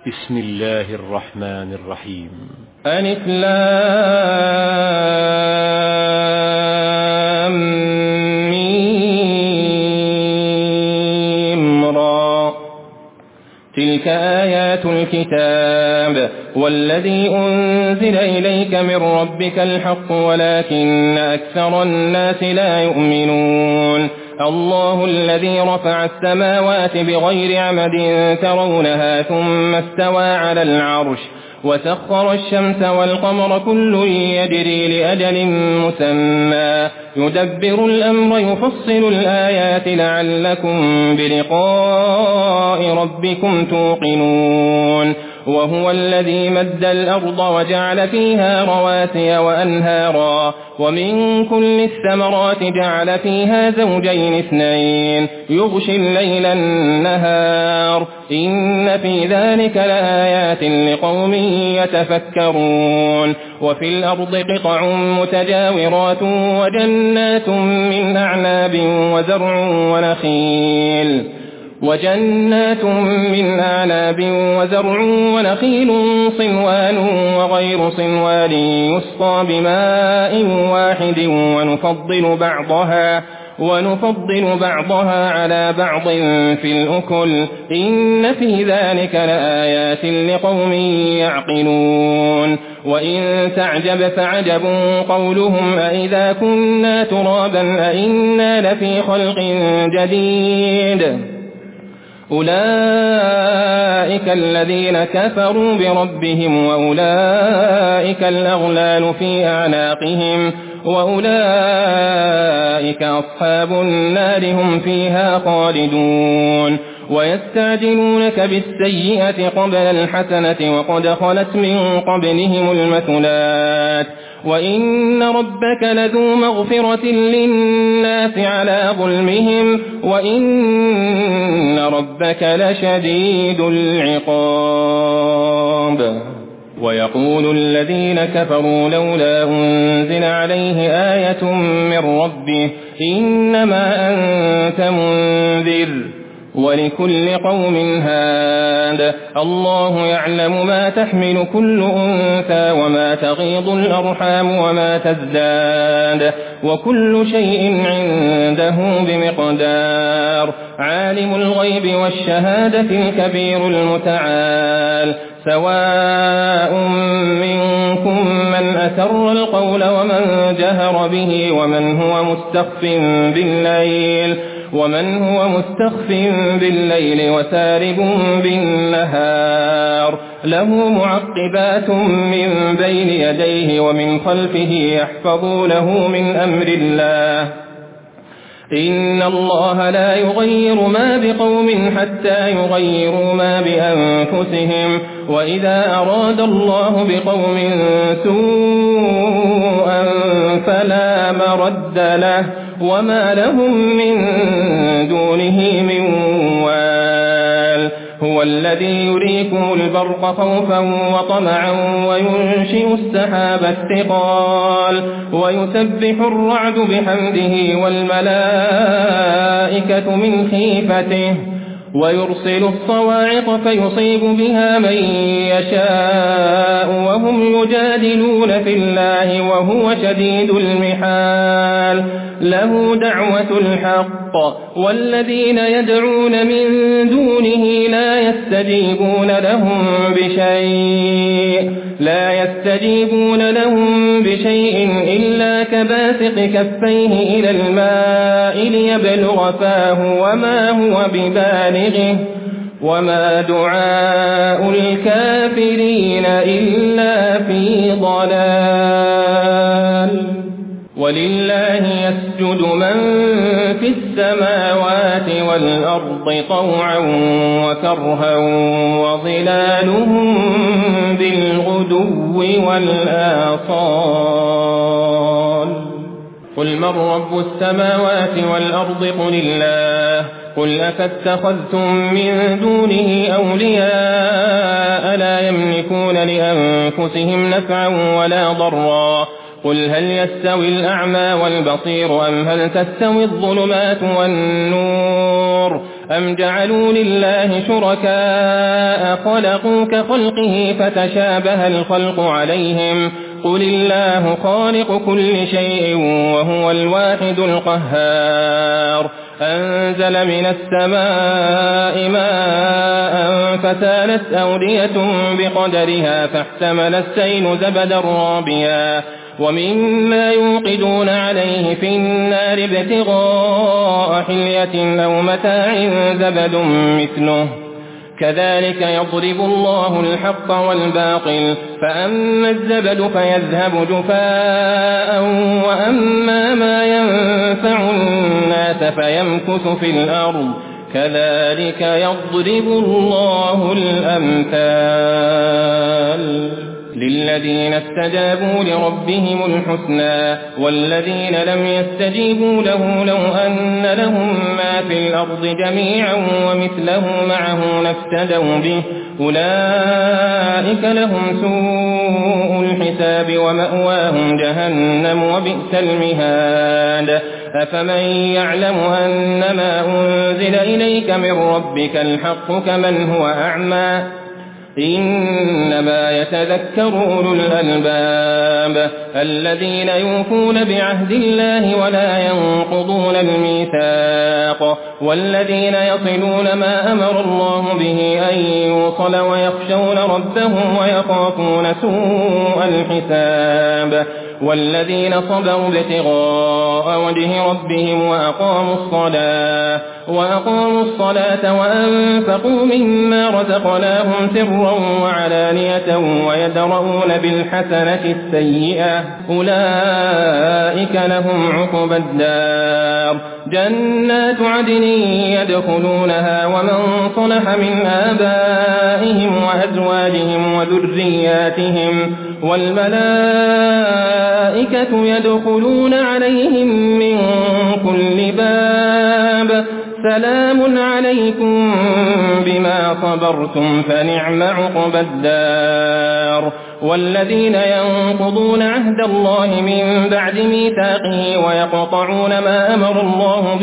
بسم الله الرحمن الرحيم. ألف لام ميم را تلك آيات الكتاب والذي أنزل إليك من ربك الحق ولكن أكثر الناس لا يؤمنون. الله الذي رفع السماوات بغير عمد ترونها ثم استوى على العرش وسخر الشمس والقمر كل يجري لأجل مسمى يدبر الأمر يفصل الآيات لعلكم بلقاء ربكم توقنون. وهو الذي مد الأرض وجعل فيها رواسي وأنهارا ومن كل الثمرات جعل فيها زوجين اثنين يغشي الليل النهار إن في ذلك لآيات لقوم يتفكرون. وفي الأرض قطع متجاورات وجنات من أعناب وزرع ونخيل صنوان وغير صنوان يسقى بماء واحد ونفضل بعضها على بعض في الأكل إن في ذلك لآيات لقوم يعقلون. وإن تعجب فعجب قولهم أإذا كنا ترابا أإنا لفي خلق جديد أولئك الذين كفروا بربهم وأولئك الأغلال في أعناقهم وأولئك أصحاب النار هم فيها خالدون. ويستعجلونك بالسيئة قبل الحسنة وقد خلت من قبلهم المثلات وإن ربك لذو مغفرة للناس على ظلمهم وإن ربك لشديد العقاب. ويقول الذين كفروا لولا أنزل عليه آية من ربه إنما أنت منذر ولكل قوم هاد الله يعلم ما تحمل كل أنثى وما تغيض الأرحام وما تزداد وكل شيء عنده بمقدار. عالم الغيب والشهادة الكبير المتعال سواء منكم من أسر القول ومن جهر به ومن هو مستخف بالليل وسارب بالنهار له معقبات من بين يديه ومن خلفه يحفظونه من أمر الله إن الله لا يغير ما بقوم حتى يغيروا ما بأنفسهم وإذا أراد الله بقوم سوءا فلا مرد له وما لهم من دونه من وال. هو الذي يريكم البرق خوفا وطمعا وينشئ السحاب الثقال ويسبح الرعد بحمده والملائكة من خيفته ويرسل الصواعق فيصيب بها من يشاء وهم يجادلون في الله وهو شديد المحال. له دعوة الحق والذين يدعون من دونه لا يستجيبون لهم بشيء إلا كباسط كفيه إلى الماء ليبلغ فاه وما هو ببالغه وما دعاء الكافرين إلا في ضلال. ولله يسجد من في السماوات والأرض طوعا وكرها وظلالهم بالغدو والآصال. قل من رب السماوات والأرض قل الله قل أفاتخذتم من دونه أولياء لا يملكون لأنفسهم نفعا ولا ضرا قل هل يستوي الأعمى والبصير أم هل تستوي الظلمات والنور أم جعلوا لله شركاء خلقوا كخلقه فتشابه الخلق عليهم قل الله خالق كل شيء وهو الواحد القهار أنزل من السماء ماء فسالت أودية بقدرها فاحتمل السيل زبدا رابيا ومما يوقدون عليه في النار ابتغاء حلية أو متاع زبد مثله كذلك يضرب الله الحق والباطل فأما الزبد فيذهب جفاء وأما ما ينفع الناس فيمكث في الأرض كذلك يضرب الله الأمثال للذين استجابوا لربهم الحسنى والذين لم يستجيبوا له لو أن لهم ما في الأرض جميعا ومثله معه لافتدوا به أولئك لهم سوء الحساب ومأواهم جهنم وبئس المهاد أفمن يعلم أنما أنزل إليك من ربك الحق كمن هو أعمى إنما يتذكر أولو الألباب الذين يوفون بعهد الله ولا ينقضون الميثاق والذين يصلون ما أمر الله به أن يوصل ويخشون ربهم ويخافون سوء الحساب والذين صبروا ابتغاء وجه ربهم وأقاموا الصلاة وأنفقوا مما رزقناهم سرا وعلانية ويدرؤون بالحسنة السيئة أولئك لهم عقبى الدار جنات عدن يدخلونها ومن صلح من آبائهم وأزواجهم وذرياتهم والملائكة يدخلون عليهم من كل باب سلام عليكم بما صبرتم فنعم عقبى الدار والذين ينقضون عهد الله من بعد ميثاقه ويقطعون ما أمر الله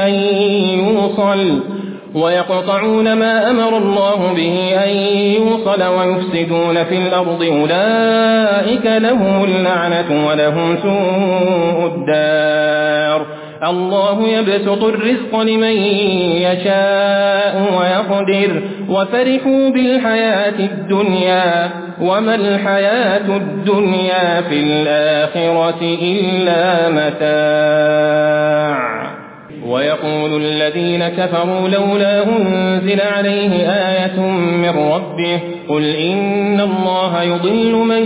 به أن يوصل ويفسدون في الأرض أولئك لهم اللعنة ولهم سوء الدار الله يبسط الرزق لمن يشاء ويقدر وفرحوا بالحياة الدنيا وما الحياة الدنيا في الآخرة إلا متاع ويقول الذين كفروا لولا أنزل عليه آية من ربه قل إن الله يضل من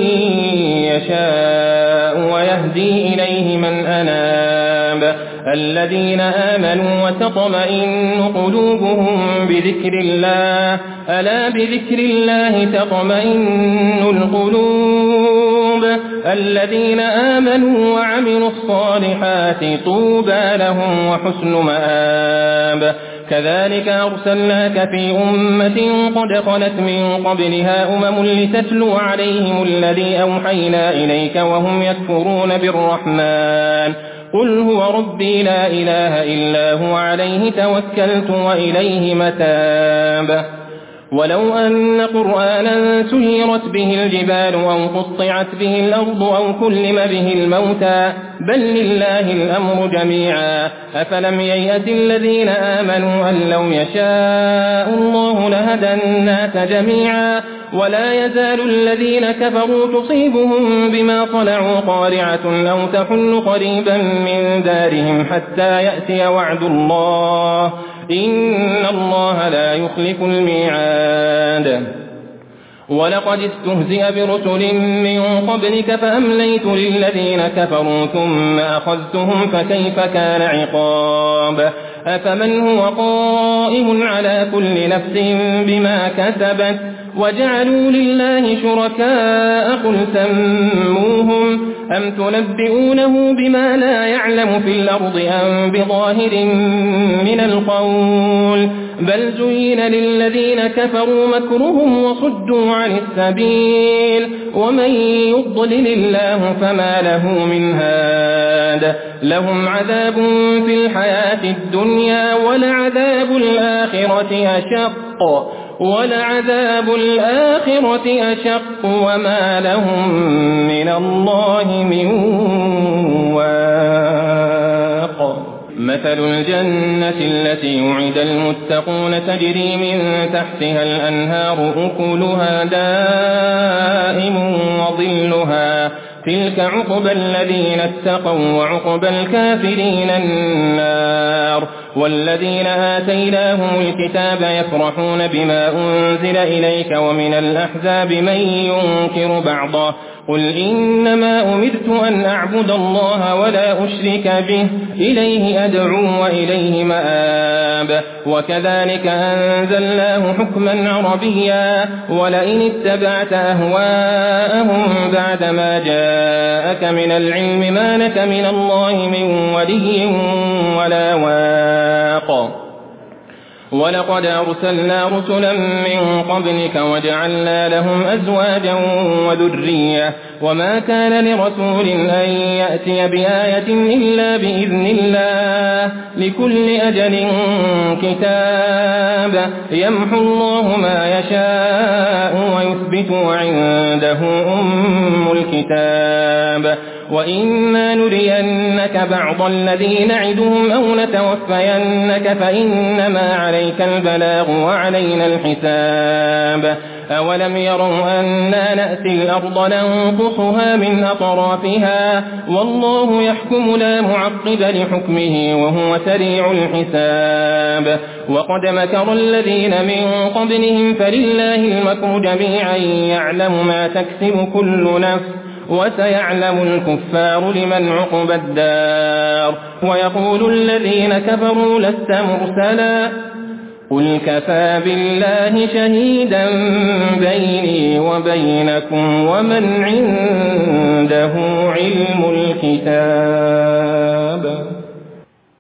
يشاء ويهدي إليه من أناب الذين آمنوا وتطمئن قلوبهم بذكر الله ألا بذكر الله تطمئن القلوب الذين آمنوا وعملوا الصالحات طوبى لهم وحسن مآب كذلك أرسلناك في أمة قد خلت من قبلها لتتلو عليهم الذي أوحينا إليك وهم يكفرون بالرحمن قل هو ربي لا إله إلا هو عليه توكلت وإليه متاب ولو أن قرآنا سيرت به الجبال أو قطعت به الأرض أو كلم به الموتى بل لله الأمر جميعا أفلم ييأس الذين آمنوا أن لو يشاء الله لهدى الناس جميعا ولا يزال الذين كفروا تصيبهم بما صنعوا قارعة أو تحل قريبا من دارهم حتى يأتي وعد الله إن الله لا يخلف الميعاد ولقد استهزئ برسل من قبلك فأمليت للذين كفروا ثم أخذتهم فكيف كان عقاب أفمن هو قائم على كل نفس بما كسبت وجعلوا لله شركاء قل سموهم أم تنبئونه بما لا يعلم في الأرض أم بظاهر من القول بل زين للذين كفروا مكرهم وصدوا عن السبيل ومن يضلل الله فما له من هاد لهم عذاب في الحياة الدنيا ولعذاب الآخرة أشق وما لهم من الله من واق مثل الجنة التي وعد المتقون تجري من تحتها الأنهار أكلها دائم وظلها تلك عقبى الذين اتقوا وعقبى الكافرين النار والذين آتيناهم الكتاب يفرحون بما أنزل إليك ومن الأحزاب من ينكر بعضه قل إنما أمرت أن أعبد الله ولا أشرك به إليه أدعو وإليه مآب وكذلك أنزلناه حكما عربيا ولئن اتبعت أهواءهم بعدما جاءك من العلم ما لك من الله من ولي ولا واق ولقد أرسلنا رسلا من قبلك وجعلنا لهم أزواجا وذرية وما كان لرسول أن يأتي بآية إلا بإذن الله لكل أجل كتاب يمحو الله ما يشاء ويثبت وعنده أم الكتاب وإما نرينك بعض الذي نعدهم أو نتوفينك فإنما عليك البلاغ وعلينا الحساب أولم يروا أنا نأتي الأرض ننقصها من أطرافها والله يحكم لا معقب لحكمه وهو سريع الحساب وقد مكر الذين من قبلهم فلله المكر جميعا يعلم ما تكسب كل نفس وسيعلم الكفار لمن عقبى الدار ويقول الذين كفروا لست مرسلا قل كفى بالله شهيدا بيني وبينكم ومن عنده علم الكتاب